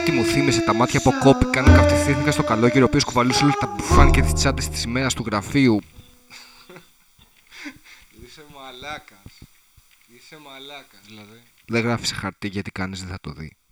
Κάτι μου θύμισε, τα μάτια αποκόπηκαν, καυτηθήθηκα στο καλόγερο, ο οποίος κουβαλούσε όλα τα μπουφάν και τις τσάντες της ημέρας του γραφείου. Είσαι μαλάκας. Είσαι μαλάκας, δηλαδή. Δεν γράφει σε χαρτί γιατί κανείς δεν θα το δει.